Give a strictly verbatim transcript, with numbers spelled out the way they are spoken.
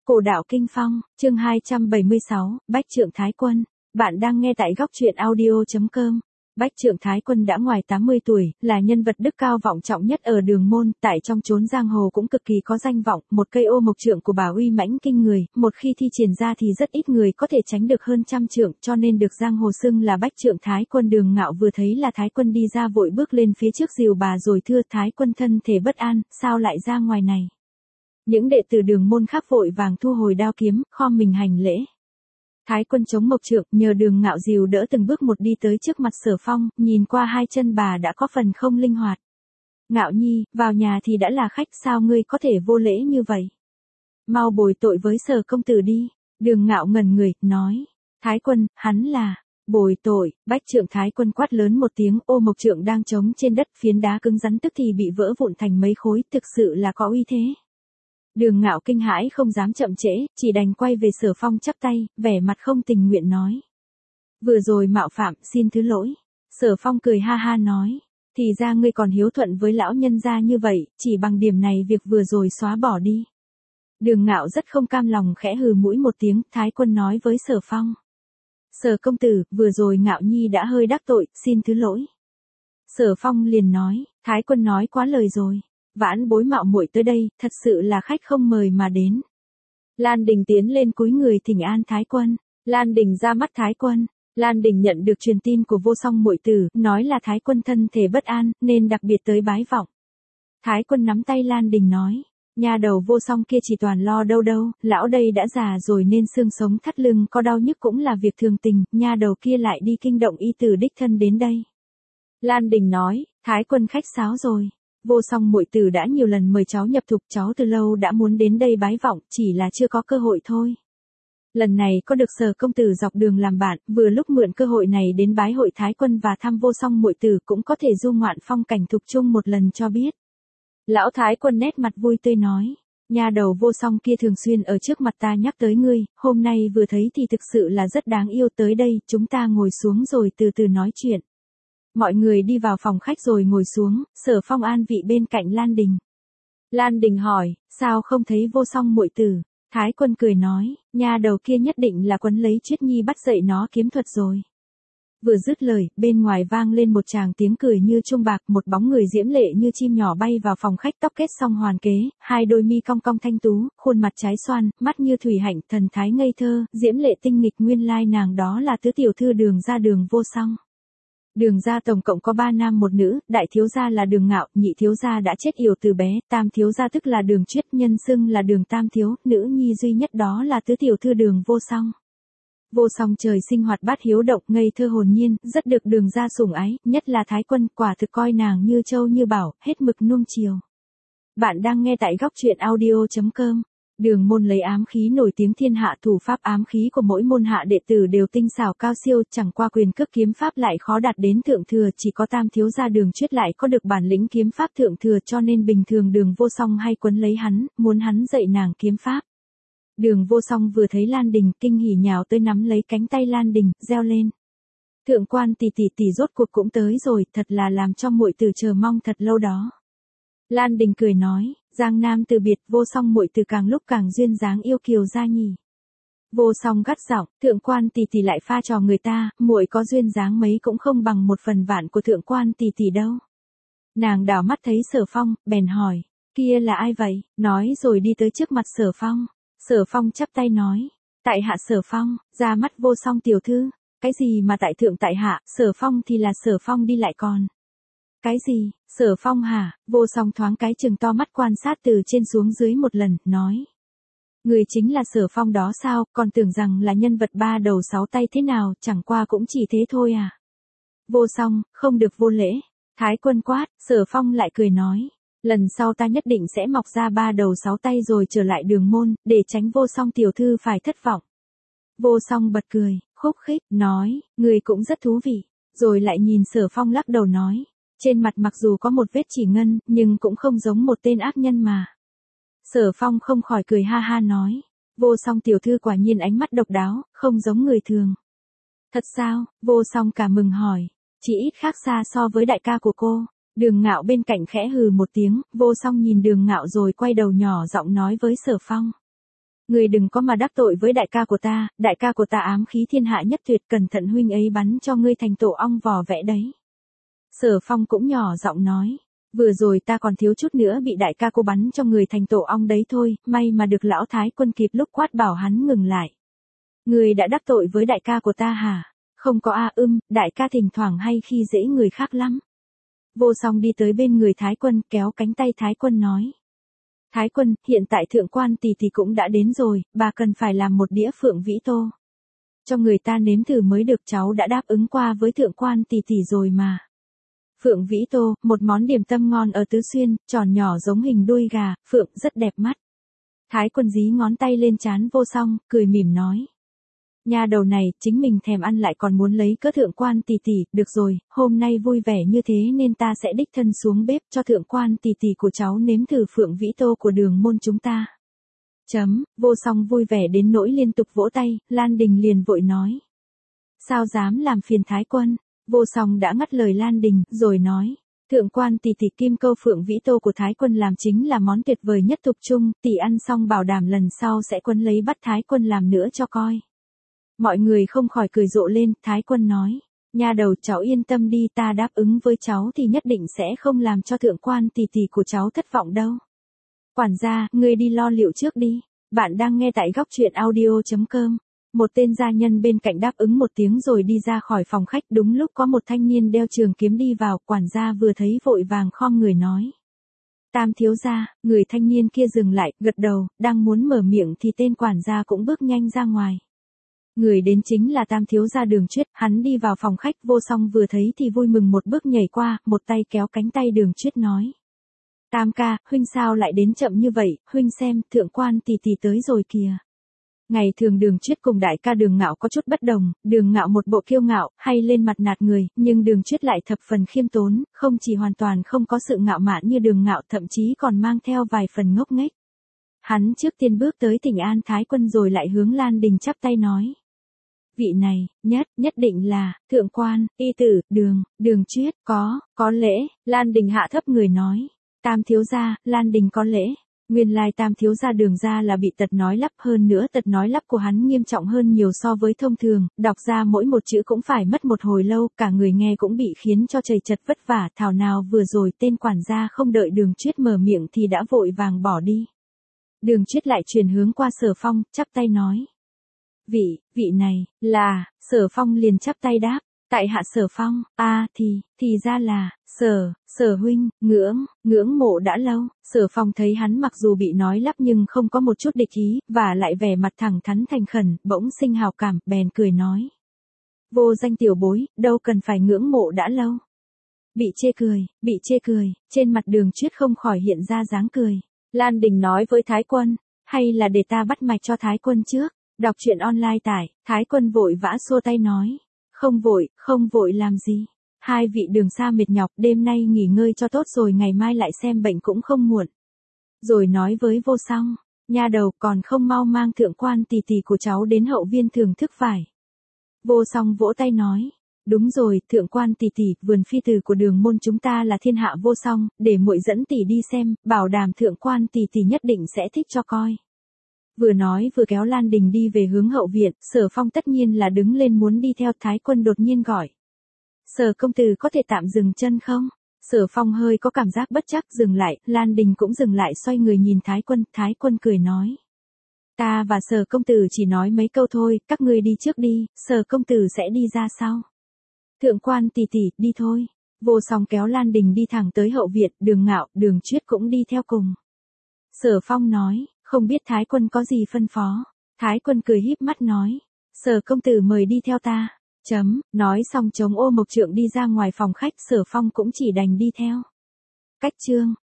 Cổ đạo kinh phong, chương hai trăm bảy mươi sáu, Bách Trượng Thái Quân. Bạn đang nghe tại góc truyện audio chấm com. Bách Trượng Thái Quân đã ngoài tám mươi tuổi, là nhân vật đức cao vọng trọng nhất ở Đường Môn, tại trong chốn giang hồ cũng cực kỳ có danh vọng, một cây ô mộc trượng của bà uy mãnh kinh người, một khi thi triển ra thì rất ít người có thể tránh được hơn trăm trượng, cho nên được giang hồ xưng là Bách Trượng Thái Quân. Đường Ngạo vừa thấy là Thái Quân đi ra vội bước lên phía trước dìu bà rồi thưa: Thái Quân thân thể bất an, sao lại ra ngoài này? Những đệ tử Đường Môn khác vội vàng thu hồi đao kiếm, khom mình hành lễ. Thái Quân chống mộc trượng, nhờ Đường Ngạo dìu đỡ từng bước một đi tới trước mặt Sở Phong, nhìn qua hai chân bà đã có phần không linh hoạt. Ngạo nhi, vào nhà thì đã là khách, sao ngươi có thể vô lễ như vậy? Mau bồi tội với Sở công tử đi. Đường Ngạo ngẩn người, nói. Thái Quân, hắn là... Bồi tội. Bách Trượng Thái Quân quát lớn một tiếng, ô mộc trượng đang trống trên đất, phiến đá cứng rắn tức thì bị vỡ vụn thành mấy khối, thực sự là có uy thế. Đường Ngạo kinh hãi không dám chậm trễ, chỉ đành quay về Sở Phong chắp tay, vẻ mặt không tình nguyện nói. Vừa rồi mạo phạm, xin thứ lỗi. Sở Phong cười ha ha nói. Thì ra ngươi còn hiếu thuận với lão nhân gia như vậy, chỉ bằng điểm này việc vừa rồi xóa bỏ đi. Đường Ngạo rất không cam lòng khẽ hừ mũi một tiếng, Thái Quân nói với Sở Phong. Sở công tử, vừa rồi Ngạo nhi đã hơi đắc tội, xin thứ lỗi. Sở Phong liền nói, Thái Quân nói quá lời rồi. Vãn bối mạo muội tới đây, thật sự là khách không mời mà đến. Lan Đình tiến lên cúi người thỉnh an Thái Quân. Lan Đình ra mắt Thái Quân. Lan Đình nhận được truyền tin của Vô Song muội tử, nói là Thái Quân thân thể bất an, nên đặc biệt tới bái vọng. Thái Quân nắm tay Lan Đình nói, nhà đầu Vô Song kia chỉ toàn lo đâu đâu, lão đây đã già rồi nên xương sống thắt lưng có đau nhức cũng là việc thường tình, nhà đầu kia lại đi kinh động y tử đích thân đến đây. Lan Đình nói, Thái Quân khách sáo rồi. Vô Song muội tử đã nhiều lần mời cháu nhập thục, cháu từ lâu đã muốn đến đây bái vọng, chỉ là chưa có cơ hội thôi. Lần này có được Sở công tử dọc đường làm bạn, vừa lúc mượn cơ hội này đến bái hội Thái Quân và thăm Vô Song muội tử, cũng có thể du ngoạn phong cảnh thục chung một lần cho biết. Lão Thái Quân nét mặt vui tươi nói, nhà đầu Vô Song kia thường xuyên ở trước mặt ta nhắc tới ngươi, hôm nay vừa thấy thì thực sự là rất đáng yêu, tới đây, chúng ta ngồi xuống rồi từ từ nói chuyện. Mọi người đi vào phòng khách rồi ngồi xuống, Sở Phong an vị bên cạnh Lan Đình. Lan Đình hỏi, sao không thấy Vô Song muội tử? Thái Quân cười nói, nhà đầu kia nhất định là quấn lấy Chuyết Nhi bắt dạy nó kiếm thuật rồi. Vừa dứt lời, bên ngoài vang lên một tràng tiếng cười như chuông bạc, một bóng người diễm lệ như chim nhỏ bay vào phòng khách, tóc kết song hoàn kế, hai đôi mi cong cong thanh tú, khuôn mặt trái xoan, mắt như thủy hạnh, thần thái ngây thơ, diễm lệ tinh nghịch, nguyên lai nàng đó là tứ tiểu thư Đường gia Đường Vô Song. Đường gia tổng cộng có ba nam một nữ, đại thiếu gia là Đường Ngạo, nhị thiếu gia đã chết yểu từ bé, tam thiếu gia tức là Đường Chuyết, nhân xưng là Đường Tam thiếu, nữ nhi duy nhất đó là tứ tiểu thư Đường Vô Song. Vô Song trời sinh hoạt bát hiếu động, ngây thơ hồn nhiên, rất được Đường gia sủng ái, nhất là Thái Quân, quả thực coi nàng như châu như bảo, hết mực nuông chiều. Bạn đang nghe tại góc truyện audio chấm com. Đường Môn lấy ám khí nổi tiếng thiên hạ, thủ pháp ám khí của mỗi môn hạ đệ tử đều tinh xảo cao siêu, chẳng qua quyền cước kiếm pháp lại khó đạt đến thượng thừa, chỉ có tam thiếu gia Đường Chuyết lại có được bản lĩnh kiếm pháp thượng thừa, cho nên bình thường Đường Vô Song hay quấn lấy hắn, muốn hắn dạy nàng kiếm pháp. Đường Vô Song vừa thấy Lan Đình, kinh hỉ nhào tới nắm lấy cánh tay Lan Đình, reo lên. Thượng quan tỷ tỷ tỷ rốt cuộc cũng tới rồi, thật là làm cho muội tử chờ mong thật lâu đó. Lan Đình cười nói, Giang Nam từ biệt, Vô Song muội tử càng lúc càng duyên dáng yêu kiều ra nhỉ. Vô Song gắt giọng, thượng quan tỷ tỷ lại pha trò người ta, muội có duyên dáng mấy cũng không bằng một phần vạn của thượng quan tỷ tỷ đâu. Nàng đảo mắt thấy Sở Phong, bèn hỏi, kia là ai vậy? Nói rồi đi tới trước mặt Sở Phong. Sở Phong chắp tay nói, tại hạ Sở Phong, ra mắt Vô Song tiểu thư. Cái gì mà tại thượng tại hạ, Sở Phong thì là Sở Phong đi lại còn. Cái gì, Sở Phong hả? Vô Song thoáng cái chừng to mắt quan sát từ trên xuống dưới một lần, nói. Người chính là Sở Phong đó sao, còn tưởng rằng là nhân vật ba đầu sáu tay thế nào, chẳng qua cũng chỉ thế thôi à. Vô Song, không được vô lễ. Thái Quân quát, Sở Phong lại cười nói. Lần sau ta nhất định sẽ mọc ra ba đầu sáu tay rồi trở lại Đường Môn, để tránh Vô Song tiểu thư phải thất vọng. Vô Song bật cười, khúc khích, nói, người cũng rất thú vị, rồi lại nhìn Sở Phong lắc đầu nói. Trên mặt mặc dù có một vết chỉ ngân, nhưng cũng không giống một tên ác nhân mà. Sở Phong không khỏi cười ha ha nói. Vô Song tiểu thư quả nhiên ánh mắt độc đáo, không giống người thường. Thật sao? Vô Song cả mừng hỏi. Chỉ ít khác xa so với đại ca của cô. Đường Ngạo bên cạnh khẽ hừ một tiếng, Vô Song nhìn Đường Ngạo rồi quay đầu nhỏ giọng nói với Sở Phong. Ngươi đừng có mà đắc tội với đại ca của ta, đại ca của ta ám khí thiên hạ nhất tuyệt, cẩn thận huynh ấy bắn cho ngươi thành tổ ong vò vẽ đấy. Sở Phong cũng nhỏ giọng nói, vừa rồi ta còn thiếu chút nữa bị đại ca cô bắn cho người thành tổ ong đấy thôi, may mà được lão thái quân kịp lúc quát bảo hắn ngừng lại. Ngươi đã đắc tội với đại ca của ta hả? Không có a ưm, đại ca thỉnh thoảng hay khi dễ người khác lắm. Vô Song đi tới bên người thái quân kéo cánh tay thái quân nói. Thái quân, hiện tại thượng quan tỷ tỷ cũng đã đến rồi, bà cần phải làm một đĩa phượng vĩ tô. Cho người ta nếm thử mới được, cháu đã đáp ứng qua với thượng quan tỷ tỷ rồi mà. Phượng vĩ tô, một món điểm tâm ngon ở Tứ Xuyên, tròn nhỏ giống hình đuôi gà, phượng rất đẹp mắt. Thái quân dí ngón tay lên trán Vô Song, cười mỉm nói. Nhà đầu này, chính mình thèm ăn lại còn muốn lấy cớ thượng quan tỷ tỷ, được rồi, hôm nay vui vẻ như thế nên ta sẽ đích thân xuống bếp cho thượng quan tỷ tỷ của cháu nếm thử phượng vĩ tô của đường môn chúng ta. Chấm, Vô Song vui vẻ đến nỗi liên tục vỗ tay, Lan Đình liền vội nói. Sao dám làm phiền thái quân? Vô Song đã ngắt lời Lan Đình, rồi nói. Thượng quan tỷ tỷ kim câu phượng vĩ tô của thái quân làm chính là món tuyệt vời nhất thục trung, tỷ ăn xong bảo đảm lần sau sẽ quấn lấy bắt thái quân làm nữa cho coi. Mọi người không khỏi cười rộ lên, thái quân nói. Nha đầu cháu yên tâm đi, ta đáp ứng với cháu thì nhất định sẽ không làm cho thượng quan tỷ tỷ của cháu thất vọng đâu. Quản gia, ngươi đi lo liệu trước đi. Bạn đang nghe tại góc truyện audio chấm com. Một tên gia nhân bên cạnh đáp ứng một tiếng rồi đi ra khỏi phòng khách, đúng lúc có một thanh niên đeo trường kiếm đi vào, quản gia vừa thấy vội vàng khom người nói. Tam thiếu gia, người thanh niên kia dừng lại, gật đầu, đang muốn mở miệng thì tên quản gia cũng bước nhanh ra ngoài. Người đến chính là Tam thiếu gia Đường Chuyết, hắn đi vào phòng khách, Vô Song vừa thấy thì vui mừng một bước nhảy qua, một tay kéo cánh tay Đường Chuyết nói. Tam ca, huynh sao lại đến chậm như vậy, huynh xem, thượng quan tỷ tỷ tới rồi kìa. Ngày thường Đường Chuyết cùng đại ca Đường Ngạo có chút bất đồng, Đường Ngạo một bộ kiêu ngạo, hay lên mặt nạt người, nhưng Đường Chuyết lại thập phần khiêm tốn, không chỉ hoàn toàn không có sự ngạo mạn như Đường Ngạo, thậm chí còn mang theo vài phần ngốc nghếch. Hắn trước tiên bước tới thỉnh an thái quân rồi lại hướng Lan Đình chắp tay nói. Vị này, nhất, nhất định là, thượng quan, y tử, Đường, Đường Chuyết, có, có lễ, Lan Đình hạ thấp người nói. Tam thiếu gia, Lan Đình có lễ. Nguyên lai Tam thiếu gia Đường gia là bị tật nói lắp, hơn nữa tật nói lắp của hắn nghiêm trọng hơn nhiều so với thông thường, đọc ra mỗi một chữ cũng phải mất một hồi lâu, cả người nghe cũng bị khiến cho chầy chật vất vả, thảo nào vừa rồi tên quản gia không đợi Đường Chuyết mở miệng thì đã vội vàng bỏ đi. Đường Chuyết lại chuyển hướng qua Sở Phong, chắp tay nói. Vị, vị này, là, Sở Phong liền chắp tay đáp. Tại hạ Sở Phong, a à, thì, thì ra là, Sở, Sở huynh, ngưỡng, ngưỡng mộ đã lâu. Sở Phong thấy hắn mặc dù bị nói lắp nhưng không có một chút địch ý, và lại vẻ mặt thẳng thắn thành khẩn, bỗng sinh hào cảm, bèn cười nói. Vô danh tiểu bối, đâu cần phải ngưỡng mộ đã lâu. Bị chê cười, bị chê cười, trên mặt Đường Chuyết không khỏi hiện ra dáng cười. Lan Đình nói với thái quân, hay là để ta bắt mạch cho thái quân trước. Đọc truyện online tải, thái quân vội vã xua tay nói. Không vội, không vội làm gì. Hai vị đường xa mệt nhọc, đêm nay nghỉ ngơi cho tốt rồi ngày mai lại xem bệnh cũng không muộn. Rồi nói với Vô Song, nha đầu còn không mau mang thượng quan tỷ tỷ của cháu đến hậu viên thưởng thức vải. Vô Song vỗ tay nói, đúng rồi, thượng quan tỷ tỷ, vườn phi tử của đường môn chúng ta là thiên hạ vô song, để muội dẫn tỷ đi xem, bảo đảm thượng quan tỷ tỷ nhất định sẽ thích cho coi. Vừa nói vừa kéo Lan Đình đi về hướng hậu viện, Sở Phong tất nhiên là đứng lên muốn đi theo, thái quân đột nhiên gọi. Sở công tử có thể tạm dừng chân không? Sở Phong hơi có cảm giác bất chắc dừng lại, Lan Đình cũng dừng lại xoay người nhìn thái quân, thái quân cười nói. Ta và Sở công tử chỉ nói mấy câu thôi, các ngươi đi trước đi, Sở công tử sẽ đi ra sau. Thượng quan tỷ tỷ, đi thôi. Vô Song kéo Lan Đình đi thẳng tới hậu viện, Đường Ngạo, Đường Chuyết cũng đi theo cùng. Sở Phong nói. Không biết thái quân có gì phân phó. Thái quân cười híp mắt nói. Sở công tử mời đi theo ta. Chấm, nói xong chống ô mộc trượng đi ra ngoài phòng khách, Sở Phong cũng chỉ đành đi theo. Cách chương.